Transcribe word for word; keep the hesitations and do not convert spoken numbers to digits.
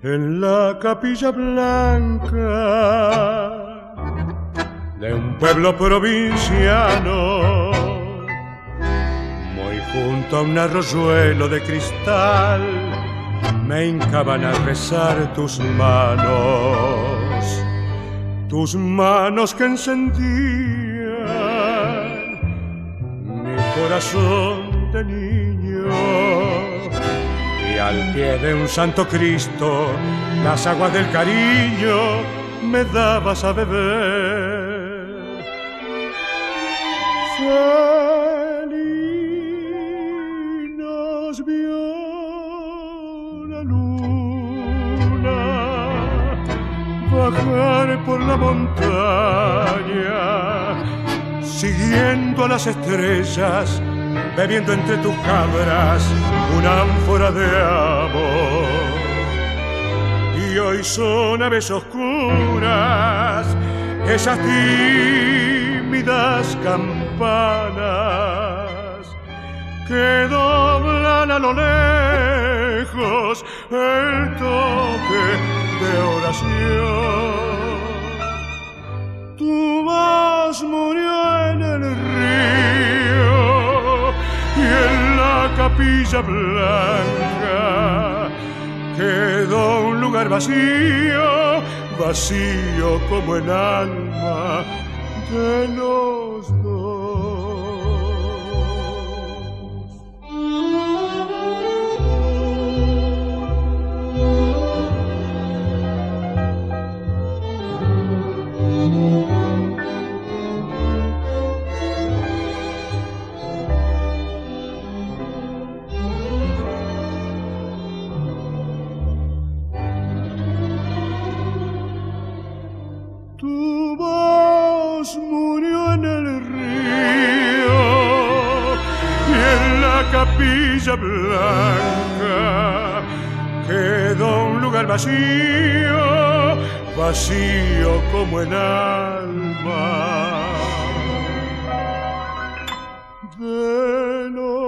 en la capilla blanca de un pueblo provinciano, muy junto a un arroyuelo de cristal, me hincaban a rezar tus manos, tus manos que encendían mi corazón de niño. Y al pie de un santo Cristo, las aguas del cariño me dabas a beber. Feliz nos vio la luna bajar por la montaña, siguiendo a las estrellas, bebiendo entre tus cabras una ánfora de amor. Y hoy son aves oscuras esas tímidas campanas que doblan a lo lejos el toque de oración. Tu voz murió en el río y en la capilla blanca quedó un lugar vacío, vacío como el alma de los dos. Tu voz murió en el río y en la capilla blanca quedó un lugar vacío, vacío como el alma de los